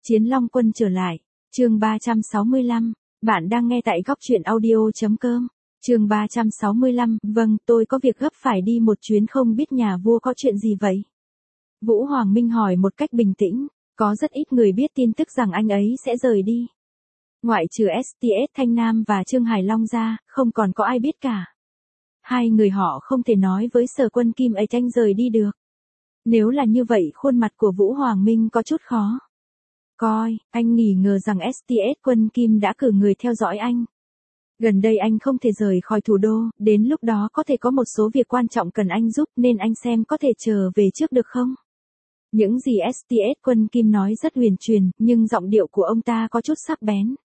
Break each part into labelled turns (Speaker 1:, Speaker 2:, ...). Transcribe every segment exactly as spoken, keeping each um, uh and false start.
Speaker 1: Chiến Long Quân trở lại. Chương ba trăm sáu mươi lăm. Bạn đang nghe tại góc truyện audio chấm com. Chương ba trăm sáu mươi lăm. Vâng, tôi có việc gấp phải đi một chuyến, không biết nhà vua có chuyện gì vậy? Vũ Hoàng Minh hỏi một cách bình tĩnh. Có rất ít người biết tin tức rằng anh ấy sẽ rời đi. Ngoại trừ ét tê ét Thanh Nam và Trương Hải Long ra, không còn có ai biết cả. Hai người họ không thể nói với Sở Quân Kim ấy anh rời đi được. Nếu là như vậy, khuôn mặt của Vũ Hoàng Minh có chút khó coi. Anh nghi ngờ rằng ét tê ét Quân Kim đã cử người theo dõi anh. Gần đây anh không thể rời khỏi thủ đô, đến lúc đó có thể có một số việc quan trọng cần anh giúp, nên anh xem có thể trở về trước được không? Những gì ét tê ét Quân Kim nói rất huyền truyền, nhưng giọng điệu của ông ta có chút sắc bén.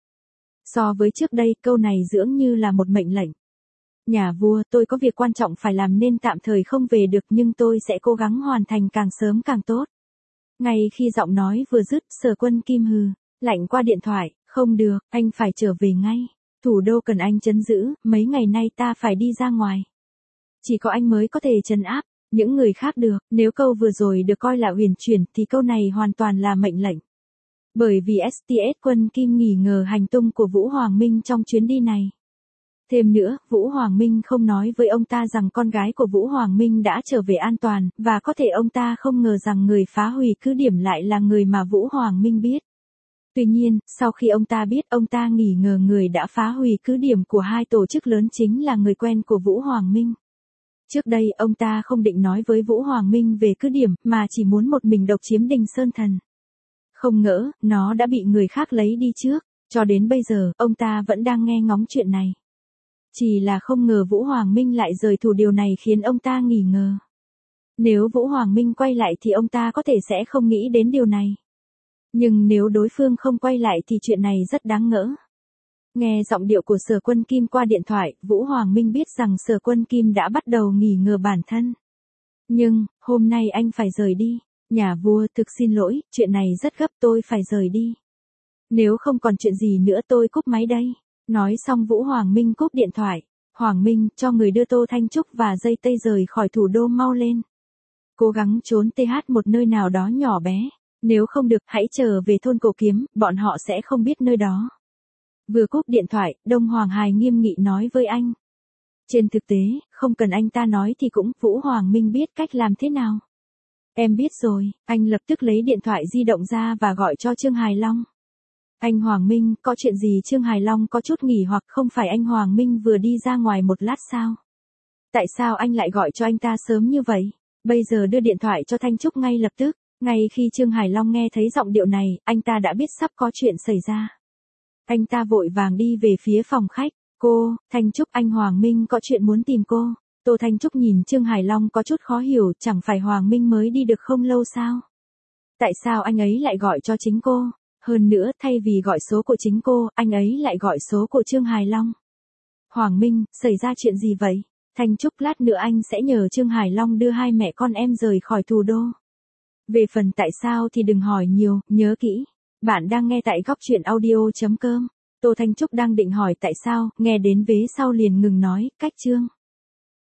Speaker 1: So với trước đây, câu này dường như là một mệnh lệnh. Nhà vua, tôi có việc quan trọng phải làm nên tạm thời không về được, nhưng tôi sẽ cố gắng hoàn thành càng sớm càng tốt. Ngay khi giọng nói vừa dứt, Sở Quân Kim hừ lạnh qua điện thoại. Không được, anh phải trở về ngay. Thủ đô cần anh trấn giữ, mấy ngày nay ta phải đi ra ngoài. Chỉ có anh mới có thể trấn áp những người khác được. Nếu câu vừa rồi được coi là huyền chuyển thì câu này hoàn toàn là mệnh lệnh. Bởi vì ét tê ét Quân Kim nghi ngờ hành tung của Vũ Hoàng Minh trong chuyến đi này. Thêm nữa, Vũ Hoàng Minh không nói với ông ta rằng con gái của Vũ Hoàng Minh đã trở về an toàn, và có thể ông ta không ngờ rằng người phá hủy cứ điểm lại là người mà Vũ Hoàng Minh biết. Tuy nhiên, sau khi ông ta biết, ông ta nghi ngờ người đã phá hủy cứ điểm của hai tổ chức lớn chính là người quen của Vũ Hoàng Minh. Trước đây, ông ta không định nói với Vũ Hoàng Minh về cứ điểm, mà chỉ muốn một mình độc chiếm Đình Sơn Thần. Không ngỡ, nó đã bị người khác lấy đi trước. Cho đến bây giờ, ông ta vẫn đang nghe ngóng chuyện này. Chỉ là không ngờ Vũ Hoàng Minh lại rời thủ, điều này khiến ông ta nghi ngờ. Nếu Vũ Hoàng Minh quay lại thì ông ta có thể sẽ không nghĩ đến điều này. Nhưng nếu đối phương không quay lại thì chuyện này rất đáng ngỡ. Nghe giọng điệu của Sở Quân Kim qua điện thoại, Vũ Hoàng Minh biết rằng Sở Quân Kim đã bắt đầu nghi ngờ bản thân. Nhưng, hôm nay anh phải rời đi. Nhà vua, thực xin lỗi, chuyện này rất gấp, tôi phải rời đi. Nếu không còn chuyện gì nữa tôi cúp máy đây. Nói xong Vũ Hoàng Minh cúp điện thoại. Hoàng Minh, cho người đưa Tô Thanh Trúc và dây tây rời khỏi thủ đô mau lên. Cố gắng trốn tê hát một nơi nào đó nhỏ bé. Nếu không được, hãy trở về thôn Cổ Kiếm, bọn họ sẽ không biết nơi đó. Vừa cúp điện thoại, Đông Hoàng Hải nghiêm nghị nói với anh. Trên thực tế, không cần anh ta nói thì cũng, Vũ Hoàng Minh biết cách làm thế nào. Em biết rồi, anh lập tức lấy điện thoại di động ra và gọi cho Trương Hải Long. Anh Hoàng Minh, có chuyện gì? Trương Hải Long có chút nghỉ hoặc không phải anh Hoàng Minh vừa đi ra ngoài một lát sao? Tại sao anh lại gọi cho anh ta sớm như vậy? Bây giờ đưa điện thoại cho Thanh Trúc ngay lập tức. Ngay khi Trương Hải Long nghe thấy giọng điệu này, anh ta đã biết sắp có chuyện xảy ra. Anh ta vội vàng đi về phía phòng khách. Cô, Thanh Trúc, anh Hoàng Minh có chuyện muốn tìm cô. Tô Thanh Trúc nhìn Trương Hải Long có chút khó hiểu, chẳng phải Hoàng Minh mới đi được không lâu sao? Tại sao anh ấy lại gọi cho chính cô? Hơn nữa, thay vì gọi số của chính cô, anh ấy lại gọi số của Trương Hải Long. Hoàng Minh, xảy ra chuyện gì vậy? Thanh Trúc, lát nữa anh sẽ nhờ Trương Hải Long đưa hai mẹ con em rời khỏi thủ đô. Về phần tại sao thì đừng hỏi nhiều, nhớ kỹ. Bạn đang nghe tại góc truyện audio chấm com. Tô Thanh Trúc đang định hỏi tại sao, nghe đến vế sau liền ngừng nói, cách Trương